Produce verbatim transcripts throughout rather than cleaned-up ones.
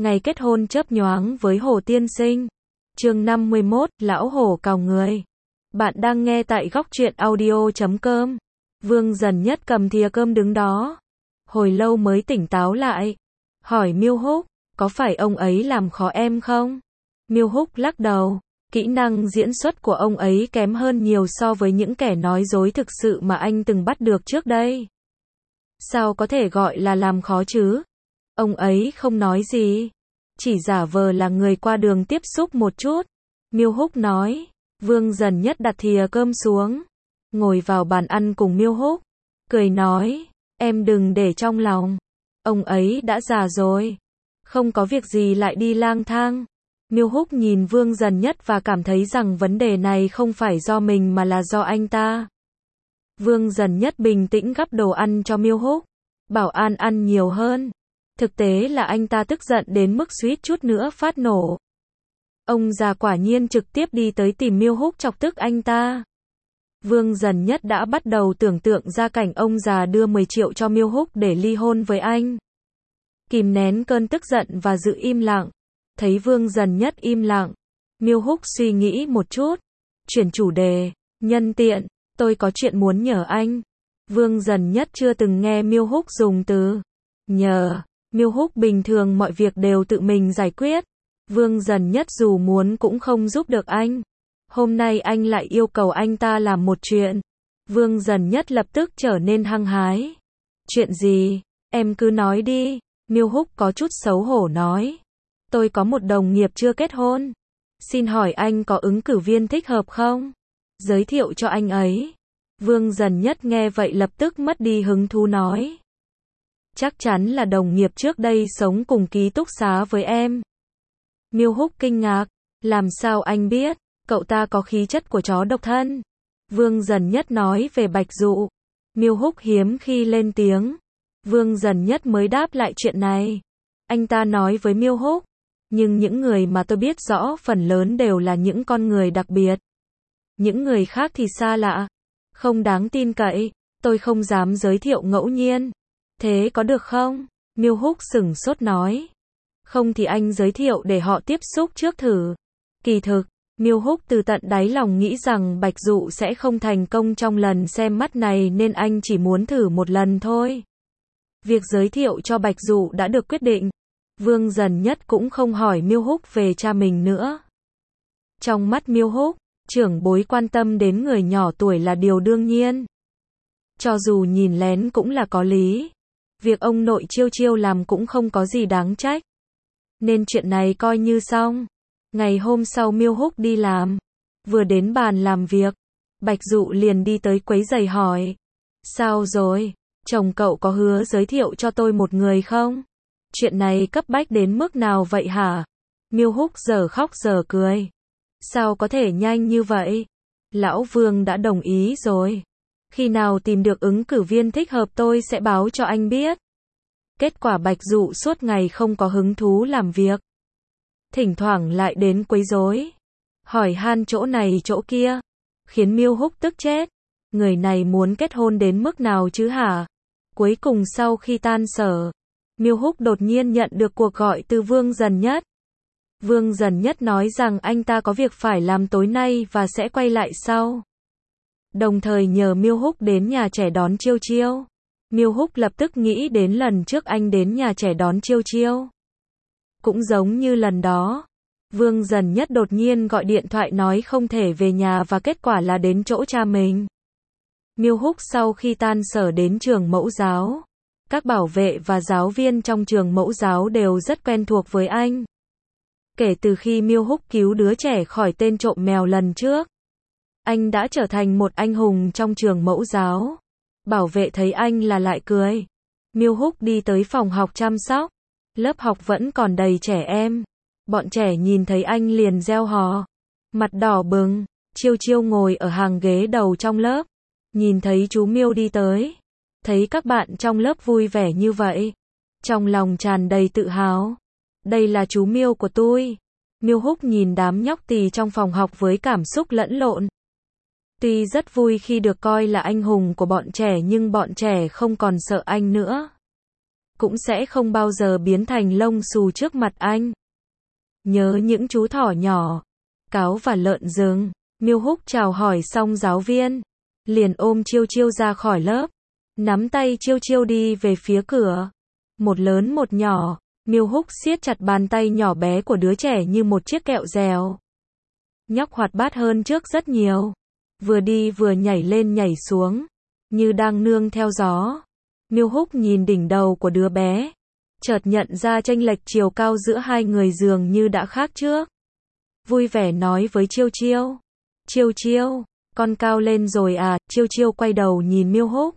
Ngày kết hôn chớp nhoáng với Hồ Tiên Sinh. Chương năm mươi mốt, Lão Hổ cào người. Bạn đang nghe tại góc truyện audio chấm com. Vương Dần Nhất cầm thìa cơm đứng đó. Hồi lâu mới tỉnh táo lại. Hỏi Miêu Húc, có phải ông ấy làm khó em không? Miêu Húc lắc đầu. Kỹ năng diễn xuất của ông ấy kém hơn nhiều so với những kẻ nói dối thực sự mà anh từng bắt được trước đây. Sao có thể gọi là làm khó chứ? Ông ấy không nói gì. Chỉ giả vờ là người qua đường tiếp xúc một chút. Miêu Húc nói. Vương Dần Nhất đặt thìa cơm xuống. Ngồi vào bàn ăn cùng Miêu Húc. Cười nói. Em đừng để trong lòng. Ông ấy đã già rồi. Không có việc gì lại đi lang thang. Miêu Húc nhìn Vương Dần Nhất và cảm thấy rằng vấn đề này không phải do mình mà là do anh ta. Vương Dần Nhất bình tĩnh gắp đồ ăn cho Miêu Húc. Bảo An ăn nhiều hơn. Thực tế là anh ta tức giận đến mức suýt chút nữa phát nổ. Ông già quả nhiên trực tiếp đi tới tìm Miêu Húc chọc tức anh ta. Vương Dần Nhất đã bắt đầu tưởng tượng ra cảnh ông già đưa mười triệu cho Miêu Húc để ly hôn với anh. Kìm nén cơn tức giận và giữ im lặng. Thấy Vương Dần Nhất im lặng, Miêu Húc suy nghĩ một chút. Chuyển chủ đề, nhân tiện, tôi có chuyện muốn nhờ anh. Vương Dần Nhất chưa từng nghe Miêu Húc dùng từ nhờ. Miêu Húc bình thường mọi việc đều tự mình giải quyết. Vương Dần Nhất dù muốn cũng không giúp được anh. Hôm nay anh lại yêu cầu anh ta làm một chuyện. Vương Dần Nhất lập tức trở nên hăng hái. Chuyện gì? Em cứ nói đi. Miêu Húc có chút xấu hổ nói. Tôi có một đồng nghiệp chưa kết hôn. Xin hỏi anh có ứng cử viên thích hợp không? Giới thiệu cho anh ấy. Vương Dần Nhất nghe vậy lập tức mất đi hứng thú nói. Chắc chắn là đồng nghiệp trước đây sống cùng ký túc xá với em. Miêu Húc kinh ngạc. Làm sao anh biết? Cậu ta có khí chất của chó độc thân. Vương Dần Nhất nói về Bạch Dụ. Miêu Húc hiếm khi lên tiếng. Vương Dần Nhất mới đáp lại chuyện này. Anh ta nói với Miêu Húc. Nhưng những người mà tôi biết rõ phần lớn đều là những con người đặc biệt. Những người khác thì xa lạ. Không đáng tin cậy. Tôi không dám giới thiệu ngẫu nhiên. Thế có được không? Miêu Húc sửng sốt nói. Không thì anh giới thiệu để họ tiếp xúc trước thử. Kỳ thực, Miêu Húc từ tận đáy lòng nghĩ rằng Bạch Dụ sẽ không thành công trong lần xem mắt này nên anh chỉ muốn thử một lần thôi. Việc giới thiệu cho Bạch Dụ đã được quyết định. Vương Dần Nhất cũng không hỏi Miêu Húc về cha mình nữa. Trong mắt Miêu Húc, trưởng bối quan tâm đến người nhỏ tuổi là điều đương nhiên. Cho dù nhìn lén cũng là có lý. Việc ông nội Chiêu Chiêu làm cũng không có gì đáng trách. Nên chuyện này coi như xong. Ngày hôm sau Miêu Húc đi làm. Vừa đến bàn làm việc, Bạch Dụ liền đi tới quấy giày hỏi. Sao rồi? Chồng cậu có hứa giới thiệu cho tôi một người không? Chuyện này cấp bách đến mức nào vậy hả? Miêu Húc giờ khóc giờ cười. Sao có thể nhanh như vậy? Lão Vương đã đồng ý rồi. Khi nào tìm được ứng cử viên thích hợp tôi sẽ báo cho anh biết. Kết quả Bạch Dụ suốt ngày không có hứng thú làm việc. Thỉnh thoảng lại đến quấy rối. Hỏi han chỗ này chỗ kia. Khiến Miêu Húc tức chết. Người này muốn kết hôn đến mức nào chứ hả? Cuối cùng sau khi tan sở, Miêu Húc đột nhiên nhận được cuộc gọi từ Vương Dần Nhất. Vương Dần Nhất nói rằng anh ta có việc phải làm tối nay và sẽ quay lại sau. Đồng thời nhờ Miêu Húc đến nhà trẻ đón Chiêu Chiêu. Miêu Húc lập tức nghĩ đến lần trước anh đến nhà trẻ đón Chiêu Chiêu. Cũng giống như lần đó, Vương Dần Nhất đột nhiên gọi điện thoại nói không thể về nhà và kết quả là đến chỗ cha mình. Miêu Húc sau khi tan sở đến trường mẫu giáo. Các bảo vệ và giáo viên trong trường mẫu giáo đều rất quen thuộc với anh. Kể từ khi Miêu Húc cứu đứa trẻ khỏi tên trộm mèo lần trước, anh đã trở thành một anh hùng trong trường mẫu giáo. Bảo vệ thấy anh là lại cười. Miêu Húc đi tới phòng học chăm sóc. Lớp học vẫn còn đầy trẻ em. Bọn trẻ nhìn thấy anh liền reo hò. Mặt đỏ bừng. Chiêu Chiêu ngồi ở hàng ghế đầu trong lớp. Nhìn thấy chú Miêu đi tới. Thấy các bạn trong lớp vui vẻ như vậy. Trong lòng tràn đầy tự hào. Đây là chú Miêu của tôi. Miêu Húc nhìn đám nhóc tì trong phòng học với cảm xúc lẫn lộn. Tuy rất vui khi được coi là anh hùng của bọn trẻ nhưng bọn trẻ không còn sợ anh nữa. cũng sẽ không bao giờ biến thành lông xù trước mặt anh. Nhớ những chú thỏ nhỏ, cáo và lợn rừng. Miêu Húc chào hỏi xong giáo viên, liền ôm Chiêu Chiêu ra khỏi lớp, nắm tay Chiêu Chiêu đi về phía cửa. Một lớn một nhỏ, Miêu Húc siết chặt bàn tay nhỏ bé của đứa trẻ như một chiếc kẹo dẻo. Nhóc hoạt bát hơn trước rất nhiều, vừa đi vừa nhảy lên nhảy xuống, như đang nương theo gió. Miêu Húc nhìn đỉnh đầu của đứa bé, chợt nhận ra chênh lệch chiều cao giữa hai người dường như đã khác trước. Vui vẻ nói với Chiêu Chiêu, Chiêu Chiêu, con cao lên rồi à? Chiêu Chiêu quay đầu nhìn Miêu Húc,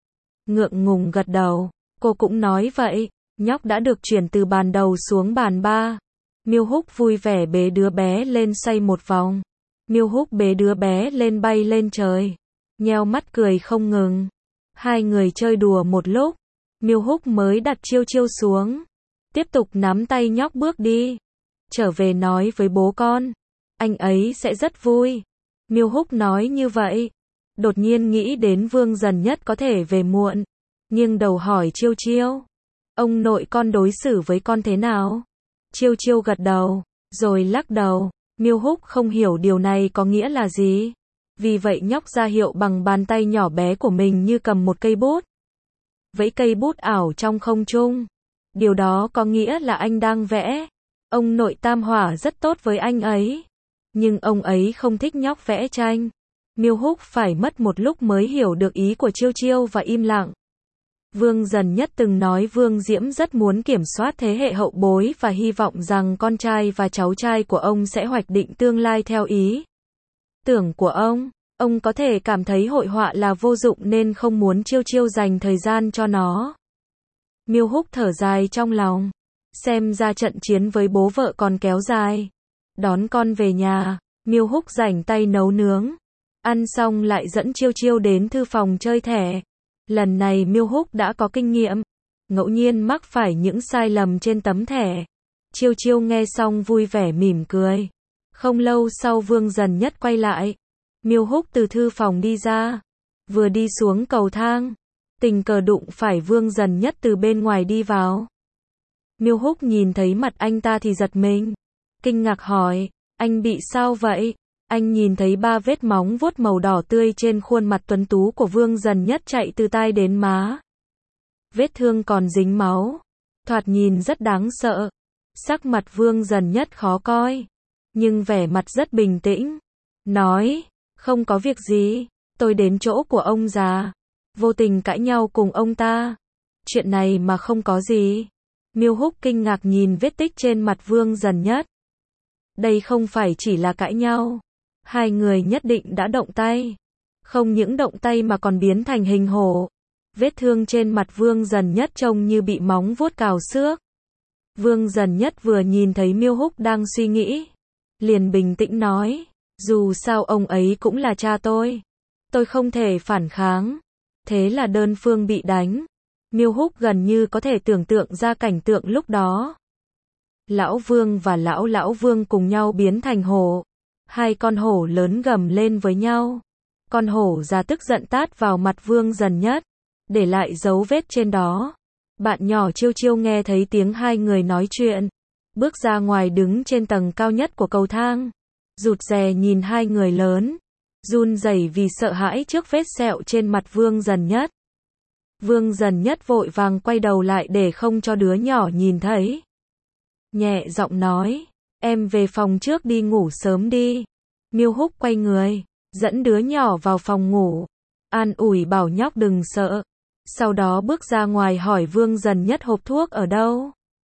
ngượng ngùng gật đầu, cô cũng nói vậy. Nhóc đã được chuyển từ bàn đầu xuống bàn ba. Miêu Húc vui vẻ bế đứa bé lên xoay một vòng. Miêu Húc bế đứa bé lên bay lên trời, nheo mắt cười không ngừng. Hai người chơi đùa một lúc, Miêu Húc mới đặt Chiêu Chiêu xuống, tiếp tục nắm tay nhóc bước đi. Trở về nói với bố con, anh ấy sẽ rất vui. Miêu Húc nói như vậy, đột nhiên nghĩ đến Vương Dần Nhất có thể về muộn, nghiêng đầu hỏi Chiêu Chiêu, ông nội con đối xử với con thế nào? Chiêu Chiêu gật đầu, rồi lắc đầu. Miêu Húc không hiểu điều này có nghĩa là gì. Vì vậy nhóc ra hiệu bằng bàn tay nhỏ bé của mình như cầm một cây bút. Vẫy cây bút ảo trong không trung. Điều đó có nghĩa là anh đang vẽ. Ông nội Tam Hỏa rất tốt với anh ấy, nhưng ông ấy không thích nhóc vẽ tranh. Miêu Húc phải mất một lúc mới hiểu được ý của Chiêu Chiêu và im lặng. Vương Dần Nhất từng nói Vương Diễm rất muốn kiểm soát thế hệ hậu bối và hy vọng rằng con trai và cháu trai của ông sẽ hoạch định tương lai theo ý tưởng của ông. Ông có thể cảm thấy hội họa là vô dụng nên không muốn Chiêu Chiêu dành thời gian cho nó. Miêu Húc thở dài trong lòng, xem ra trận chiến với bố vợ còn kéo dài. Đón con về nhà, Miêu Húc rảnh tay nấu nướng. Ăn xong lại dẫn Chiêu Chiêu đến thư phòng chơi thẻ. Lần này Miêu Húc đã có kinh nghiệm, ngẫu nhiên mắc phải những sai lầm trên tấm thẻ. Chiêu Chiêu nghe xong vui vẻ mỉm cười. Không lâu sau Vương Dần Nhất quay lại. Miêu Húc từ thư phòng đi ra, vừa đi xuống cầu thang, tình cờ đụng phải Vương Dần Nhất từ bên ngoài đi vào. Miêu Húc nhìn thấy mặt anh ta thì giật mình, kinh ngạc hỏi, anh bị sao vậy? Anh nhìn thấy ba vết móng vuốt màu đỏ tươi trên khuôn mặt tuấn tú của Vương Dần Nhất chạy từ tai đến má. Vết thương còn dính máu, thoạt nhìn rất đáng sợ. Sắc mặt Vương Dần Nhất khó coi, nhưng vẻ mặt rất bình tĩnh, nói, không có việc gì, tôi đến chỗ của ông già, vô tình cãi nhau cùng ông ta. Chuyện này mà không có gì. Miêu Húc kinh ngạc nhìn vết tích trên mặt Vương Dần Nhất. Đây không phải chỉ là cãi nhau, hai người nhất định đã động tay. Không những động tay mà còn biến thành hình hổ. Vết thương trên mặt Vương Dần Nhất trông như bị móng vuốt cào xước. Vương Dần Nhất vừa nhìn thấy Miêu Húc đang suy nghĩ, liền bình tĩnh nói, dù sao ông ấy cũng là cha tôi, tôi không thể phản kháng. Thế là đơn phương bị đánh. Miêu Húc gần như có thể tưởng tượng ra cảnh tượng lúc đó. Lão Vương và Lão Lão Vương cùng nhau biến thành hổ. Hai con hổ lớn gầm lên với nhau. Con hổ già tức giận tát vào mặt Vương Dần Nhất, để lại dấu vết trên đó. Bạn nhỏ Chiêu Chiêu nghe thấy tiếng hai người nói chuyện, bước ra ngoài đứng trên tầng cao nhất của cầu thang, rụt rè nhìn hai người lớn, run rẩy vì sợ hãi trước vết sẹo trên mặt Vương Dần Nhất. Vương Dần Nhất vội vàng quay đầu lại để không cho đứa nhỏ nhìn thấy. Nhẹ giọng nói, em về phòng trước đi ngủ sớm đi. Miêu Húc quay người, dẫn đứa nhỏ vào phòng ngủ, an ủi bảo nhóc đừng sợ. Sau đó bước ra ngoài hỏi Vương Dần Nhất hộp thuốc ở đâu.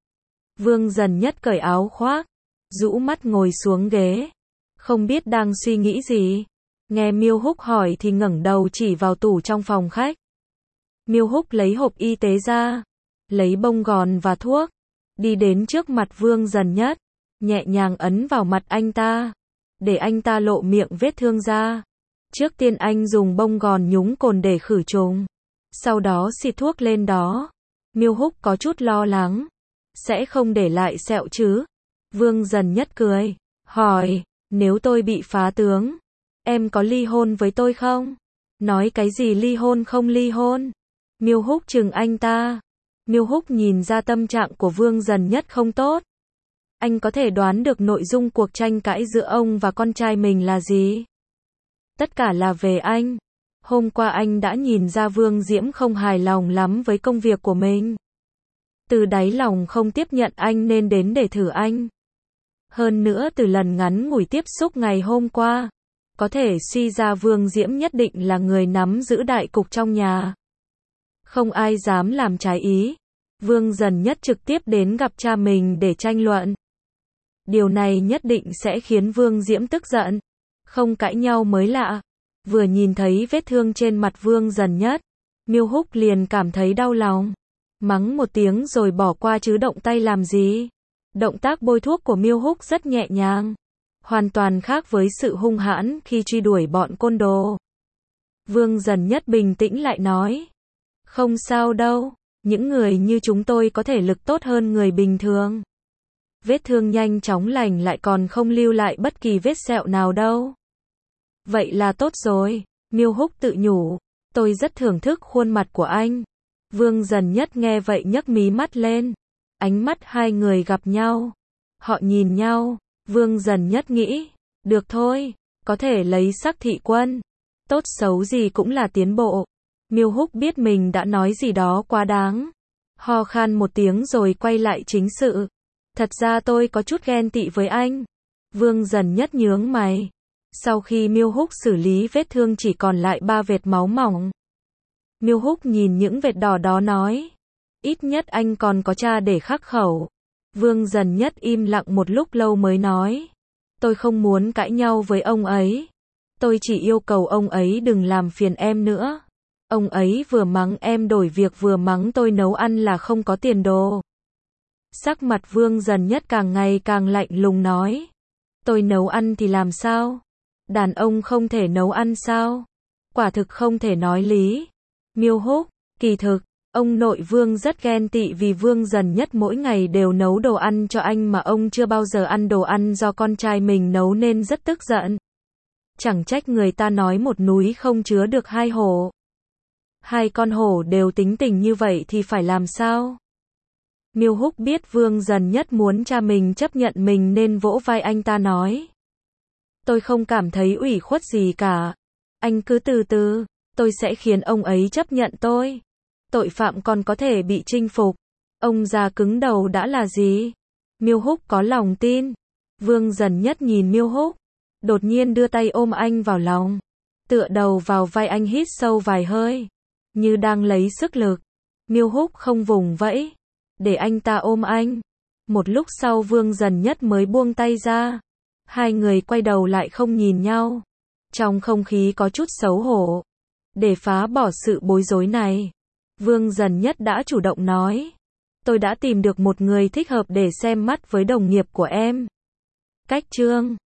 Vương Dần Nhất cởi áo khoác, rũ mắt ngồi xuống ghế, không biết đang suy nghĩ gì. Nghe Miêu Húc hỏi thì ngẩng đầu chỉ vào tủ trong phòng khách. Miêu Húc lấy hộp y tế ra, lấy bông gòn và thuốc, đi đến trước mặt Vương Dần Nhất, nhẹ nhàng ấn vào mặt anh ta, để anh ta lộ miệng vết thương ra. Trước tiên anh dùng bông gòn nhúng cồn để khử trùng, sau đó xịt thuốc lên đó. Miêu Húc có chút lo lắng, sẽ không để lại sẹo chứ? Vương Dần Nhất cười, hỏi, nếu tôi bị phá tướng, em có ly hôn với tôi không? Nói cái gì ly hôn không ly hôn? Miêu Húc trừng anh ta, Miêu Húc nhìn ra tâm trạng của Vương Dần Nhất không tốt. Anh có thể đoán được nội dung cuộc tranh cãi giữa ông và con trai mình là gì? Tất cả là về anh. Hôm qua anh đã nhìn ra Vương Diễm không hài lòng lắm với công việc của mình. Từ đáy lòng không tiếp nhận anh nên đến để thử anh. Hơn nữa từ lần ngắn ngủi tiếp xúc ngày hôm qua, có thể suy ra Vương Diễm nhất định là người nắm giữ đại cục trong nhà. Không ai dám làm trái ý. Vương Dần Nhất trực tiếp đến gặp cha mình để tranh luận. Điều này nhất định sẽ khiến Vương Diễm tức giận. Không cãi nhau mới lạ. Vừa nhìn thấy vết thương trên mặt Vương Dần Nhất, Miêu Húc liền cảm thấy đau lòng. Mắng một tiếng rồi bỏ qua chứ động tay làm gì. Động tác bôi thuốc của Miêu Húc rất nhẹ nhàng. Hoàn toàn khác với sự hung hãn khi truy đuổi bọn côn đồ. Vương Dần Nhất bình tĩnh lại nói. Không sao đâu. Những người như chúng tôi có thể lực tốt hơn người bình thường. Vết thương nhanh chóng lành lại còn không lưu lại bất kỳ vết sẹo nào đâu. Vậy là tốt rồi. Miêu Húc tự nhủ. Tôi rất thưởng thức khuôn mặt của anh. Vương Dần Nhất nghe vậy nhấc mí mắt lên. Ánh mắt hai người gặp nhau. Họ nhìn nhau. Vương Dần Nhất nghĩ. Được thôi. Có thể lấy sắc thị quân. Tốt xấu gì cũng là tiến bộ. Miêu Húc biết mình đã nói gì đó quá đáng. Ho khan một tiếng rồi quay lại chính sự. Thật ra tôi có chút ghen tị với anh. Vương Dần Nhất nhướng mày. Sau khi Miêu Húc xử lý vết thương chỉ còn lại ba vệt máu mỏng. Miêu Húc nhìn những vệt đỏ đó nói. Ít nhất anh còn có cha để khắc khẩu. Vương Dần Nhất im lặng một lúc lâu mới nói. Tôi không muốn cãi nhau với ông ấy. Tôi chỉ yêu cầu ông ấy đừng làm phiền em nữa. Ông ấy vừa mắng em đổi việc vừa mắng tôi nấu ăn là không có tiền đồ. Sắc mặt Vương Dần Nhất càng ngày càng lạnh lùng nói. Tôi nấu ăn thì làm sao? Đàn ông không thể nấu ăn sao? Quả thực không thể nói lý. Miêu Húc, kỳ thực, ông nội Vương rất ghen tị vì Vương Dần Nhất mỗi ngày đều nấu đồ ăn cho anh mà ông chưa bao giờ ăn đồ ăn do con trai mình nấu nên rất tức giận. Chẳng trách người ta nói một núi không chứa được hai hổ. Hai con hổ đều tính tình như vậy thì phải làm sao? Miêu Húc biết Vương Dần Nhất muốn cha mình chấp nhận mình nên vỗ vai anh ta nói. Tôi không cảm thấy ủy khuất gì cả. Anh cứ từ từ, tôi sẽ khiến ông ấy chấp nhận tôi. Tội phạm còn có thể bị chinh phục. Ông già cứng đầu đã là gì? Miêu Húc có lòng tin. Vương Dần Nhất nhìn Miêu Húc, đột nhiên đưa tay ôm anh vào lòng. Tựa đầu vào vai anh hít sâu vài hơi. Như đang lấy sức lực. Miêu Húc không vùng vẫy. Để anh ta ôm anh. Một lúc sau Vương Dần Nhất mới buông tay ra. Hai người quay đầu lại không nhìn nhau. Trong không khí có chút xấu hổ. Để phá bỏ sự bối rối này, Vương Dần Nhất đã chủ động nói. Tôi đã tìm được một người thích hợp để xem mắt với đồng nghiệp của em. Cách chương